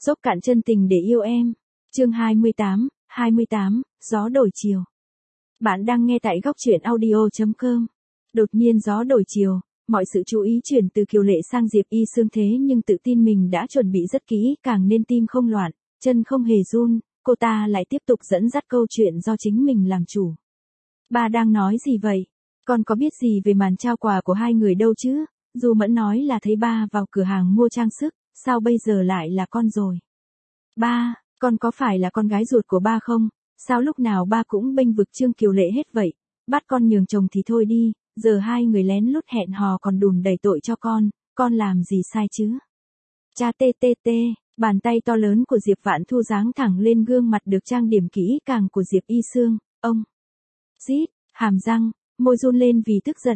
Dốc cạn chân tình để yêu em. Chương 28, gió đổi chiều. Bạn đang nghe tại góc truyện audio.com. Đột nhiên gió đổi chiều, mọi sự chú ý chuyển từ Kiều Lệ sang Diệp Y Sương thế nhưng tự tin mình đã chuẩn bị rất kỹ, càng nên tim không loạn, chân không hề run, cô ta lại tiếp tục dẫn dắt câu chuyện do chính mình làm chủ. Ba đang nói gì vậy? Con có biết gì về màn trao quà của hai người đâu chứ? Du Mẫn nói là thấy ba vào cửa hàng mua trang sức, sao bây giờ lại là con rồi? Ba, con có phải là con gái ruột của ba không? Sao lúc nào ba cũng bênh vực Trương Kiều Lệ hết vậy? Bắt con nhường chồng thì thôi đi, giờ hai người lén lút hẹn hò còn đùn đẩy tội cho con làm gì sai chứ? Cha tê tê tê, bàn tay to lớn của Diệp Vạn Thu giáng thẳng lên gương mặt được trang điểm kỹ càng của Diệp Y Sương, ông. Rít, hàm răng, môi run lên vì tức giận.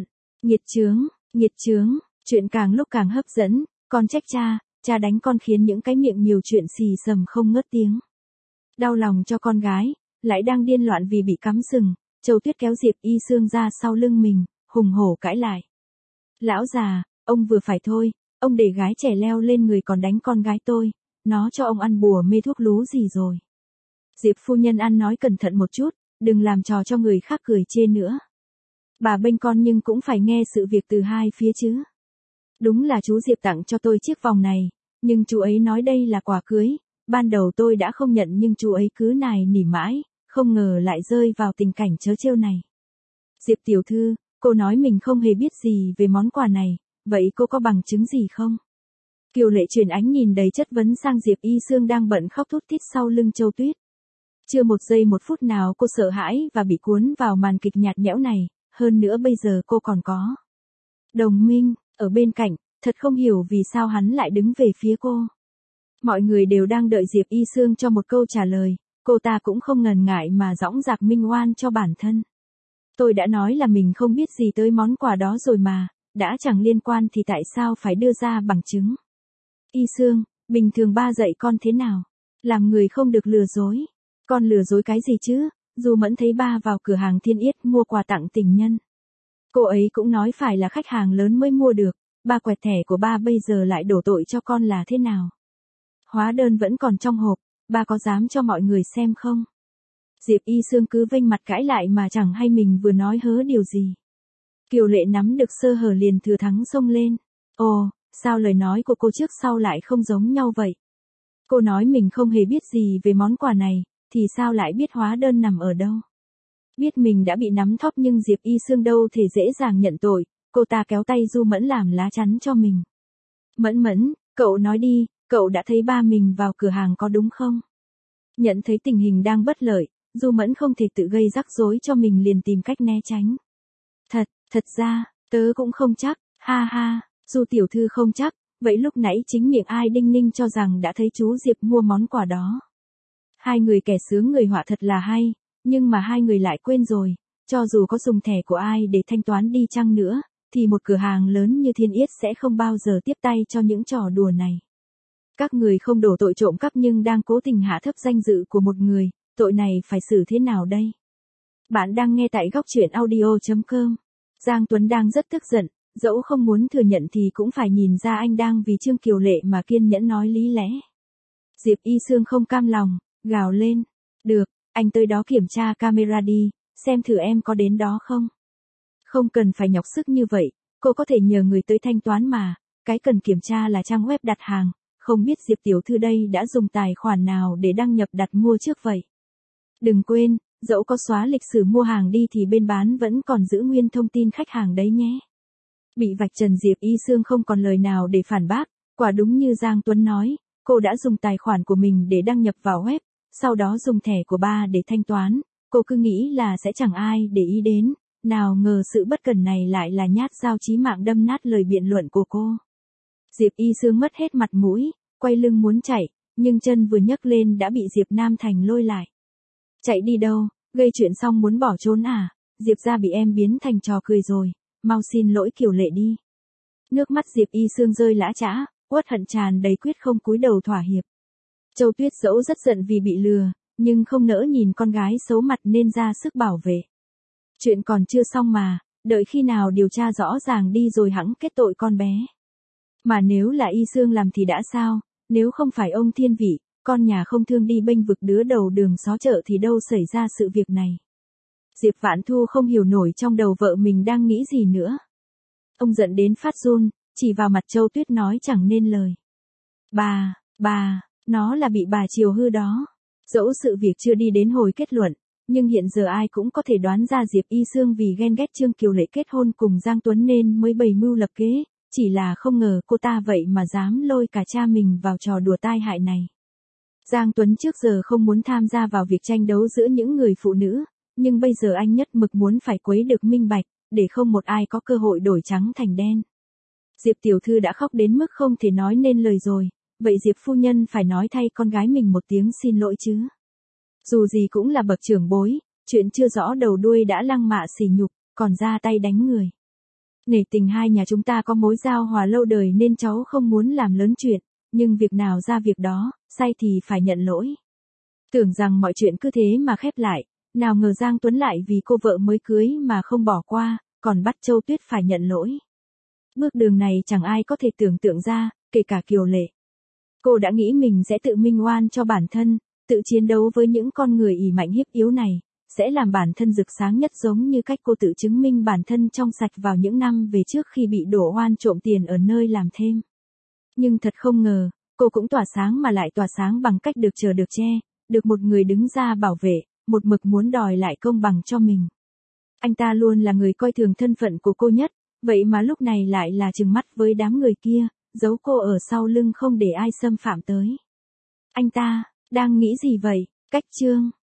Nghiệt chướng, chuyện càng lúc càng hấp dẫn, con trách cha đánh con khiến những cái miệng nhiều chuyện xì xầm không ngớt tiếng. Đau lòng cho con gái, lại đang điên loạn vì bị cắm sừng, Châu Tuyết kéo Diệp Y Sương ra sau lưng mình, hùng hổ cãi lại. Lão già, ông vừa phải thôi, ông để gái trẻ leo lên người còn đánh con gái tôi, nó cho ông ăn bùa mê thuốc lú gì rồi. Diệp phu nhân ăn nói cẩn thận một chút, đừng làm trò cho người khác cười chê nữa. Bà bênh con nhưng cũng phải nghe sự việc từ hai phía chứ. Đúng là chú Diệp tặng cho tôi chiếc vòng này, nhưng chú ấy nói đây là quà cưới, ban đầu tôi đã không nhận nhưng chú ấy cứ nài nỉ mãi, không ngờ lại rơi vào tình cảnh trớ trêu này. Diệp tiểu thư, cô nói mình không hề biết gì về món quà này, vậy cô có bằng chứng gì không? Kiều Lệ chuyển ánh nhìn đầy chất vấn sang Diệp Y Sương đang bận khóc thút thít sau lưng Châu Tuyết. Chưa một giây một phút nào cô sợ hãi và bị cuốn vào màn kịch nhạt nhẽo này, hơn nữa bây giờ cô còn có đồng minh ở bên cạnh, thật không hiểu vì sao hắn lại đứng về phía cô. Mọi người đều đang đợi Diệp Y Sương cho một câu trả lời, cô ta cũng không ngần ngại mà dõng dạc minh oan cho bản thân. Tôi đã nói là mình không biết gì tới món quà đó rồi mà, đã chẳng liên quan thì tại sao phải đưa ra bằng chứng. Y Sương, bình thường ba dạy con thế nào? Làm người không được lừa dối. Con lừa dối cái gì chứ? Du Mẫn thấy ba vào cửa hàng Thiên Yết mua quà tặng tình nhân. Cô ấy cũng nói phải là khách hàng lớn mới mua được, ba quẹt thẻ của ba bây giờ lại đổ tội cho con là thế nào? Hóa đơn vẫn còn trong hộp, ba có dám cho mọi người xem không? Diệp Y Sương cứ vênh mặt cãi lại mà chẳng hay mình vừa nói hớ điều gì. Kiều Lệ nắm được sơ hở liền thừa thắng xông lên. Ồ, sao lời nói của cô trước sau lại không giống nhau vậy? Cô nói mình không hề biết gì về món quà này, thì sao lại biết hóa đơn nằm ở đâu? Biết mình đã bị nắm thóp nhưng Diệp Y Sương đâu thể dễ dàng nhận tội, cô ta kéo tay Du Mẫn làm lá chắn cho mình. Mẫn, cậu nói đi, cậu đã thấy ba mình vào cửa hàng có đúng không? Nhận thấy tình hình đang bất lợi, Du Mẫn không thể tự gây rắc rối cho mình liền tìm cách né tránh. Thật ra, tớ cũng không chắc, ha, Du tiểu thư không chắc, vậy lúc nãy chính miệng ai đinh ninh cho rằng đã thấy chú Diệp mua món quà đó. Hai người kẻ sướng người họa thật là hay, nhưng mà hai người lại quên rồi, cho dù có dùng thẻ của ai để thanh toán đi chăng nữa, thì một cửa hàng lớn như Thiên Yết sẽ không bao giờ tiếp tay cho những trò đùa này. Các người không đổ tội trộm cắp nhưng đang cố tình hạ thấp danh dự của một người, tội này phải xử thế nào đây? Bạn đang nghe tại góc truyện audio.com. Giang Tuấn đang rất tức giận, dẫu không muốn thừa nhận thì cũng phải nhìn ra anh đang vì Trương Kiều Lệ mà kiên nhẫn nói lý lẽ. Diệp Y Sương không cam lòng, gào lên. Được, anh tới đó kiểm tra camera đi, xem thử em có đến đó không. Không cần phải nhọc sức như vậy, cô có thể nhờ người tới thanh toán mà, cái cần kiểm tra là trang web đặt hàng, không biết Diệp tiểu thư đây đã dùng tài khoản nào để đăng nhập đặt mua trước vậy. Đừng quên, dẫu có xóa lịch sử mua hàng đi thì bên bán vẫn còn giữ nguyên thông tin khách hàng đấy nhé. Bị vạch trần Diệp Y Sương không còn lời nào để phản bác, quả đúng như Giang Tuấn nói, cô đã dùng tài khoản của mình để đăng nhập vào web, sau đó dùng thẻ của ba để thanh toán, cô cứ nghĩ là sẽ chẳng ai để ý đến, nào ngờ sự bất cẩn này lại là nhát dao chí mạng đâm nát lời biện luận của cô. Diệp Y Sương mất hết mặt mũi, quay lưng muốn chạy, nhưng chân vừa nhấc lên đã bị Diệp Nam Thành lôi lại. Chạy đi đâu, gây chuyện xong muốn bỏ trốn à? Diệp gia bị em biến thành trò cười rồi, mau xin lỗi Kiều Lệ đi. Nước mắt Diệp Y Sương rơi lã chã, uất hận tràn đầy quyết không cúi đầu thỏa hiệp. Châu Tuyết dẫu rất giận vì bị lừa, nhưng không nỡ nhìn con gái xấu mặt nên ra sức bảo vệ. Chuyện còn chưa xong mà, đợi khi nào điều tra rõ ràng đi rồi hẵng kết tội con bé. Mà nếu là Y Sương làm thì đã sao, Nếu không phải ông thiên vị, con nhà không thương đi bênh vực đứa đầu đường xó chợ thì đâu xảy ra sự việc này. Diệp Vãn Thu không hiểu nổi trong đầu vợ mình đang nghĩ gì nữa. Ông giận đến phát run, chỉ vào mặt Châu Tuyết nói chẳng nên lời. Bà, nó là bị bà chiều hư đó. Dẫu sự việc chưa đi đến hồi kết luận, nhưng hiện giờ ai cũng có thể đoán ra Diệp Y Sương vì ghen ghét Trương Kiều Lệ kết hôn cùng Giang Tuấn nên mới bày mưu lập kế, chỉ là không ngờ cô ta vậy mà dám lôi cả cha mình vào trò đùa tai hại này. Giang Tuấn trước giờ không muốn tham gia vào việc tranh đấu giữa những người phụ nữ, nhưng bây giờ anh nhất mực muốn phải quấy được minh bạch, để không một ai có cơ hội đổi trắng thành đen. Diệp tiểu thư đã khóc đến mức không thể nói nên lời rồi, vậy Diệp phu nhân phải nói thay con gái mình một tiếng xin lỗi chứ. Dù gì cũng là bậc trưởng bối, chuyện chưa rõ đầu đuôi đã lăng mạ sỉ nhục, còn ra tay đánh người. Nể tình hai nhà chúng ta có mối giao hòa lâu đời nên cháu không muốn làm lớn chuyện, nhưng việc nào ra việc đó, sai thì phải nhận lỗi. Tưởng rằng mọi chuyện cứ thế mà khép lại, nào ngờ Giang Tuấn lại vì cô vợ mới cưới mà không bỏ qua, còn bắt Châu Tuyết phải nhận lỗi. Bước đường này chẳng ai có thể tưởng tượng ra, kể cả Kiều Lệ. Cô đã nghĩ mình sẽ tự minh oan cho bản thân, tự chiến đấu với những con người ỷ mạnh hiếp yếu này, sẽ làm bản thân rực sáng nhất giống như cách cô tự chứng minh bản thân trong sạch vào những năm về trước khi bị đổ oan trộm tiền ở nơi làm thêm. Nhưng thật không ngờ, cô cũng tỏa sáng mà lại tỏa sáng bằng cách được chờ được che, được một người đứng ra bảo vệ, một mực muốn đòi lại công bằng cho mình. Anh ta luôn là người coi thường thân phận của cô nhất, vậy mà lúc này lại là trừng mắt với đám người kia, giấu cô ở sau lưng không để ai xâm phạm tới. Anh ta đang nghĩ gì vậy? Cách chương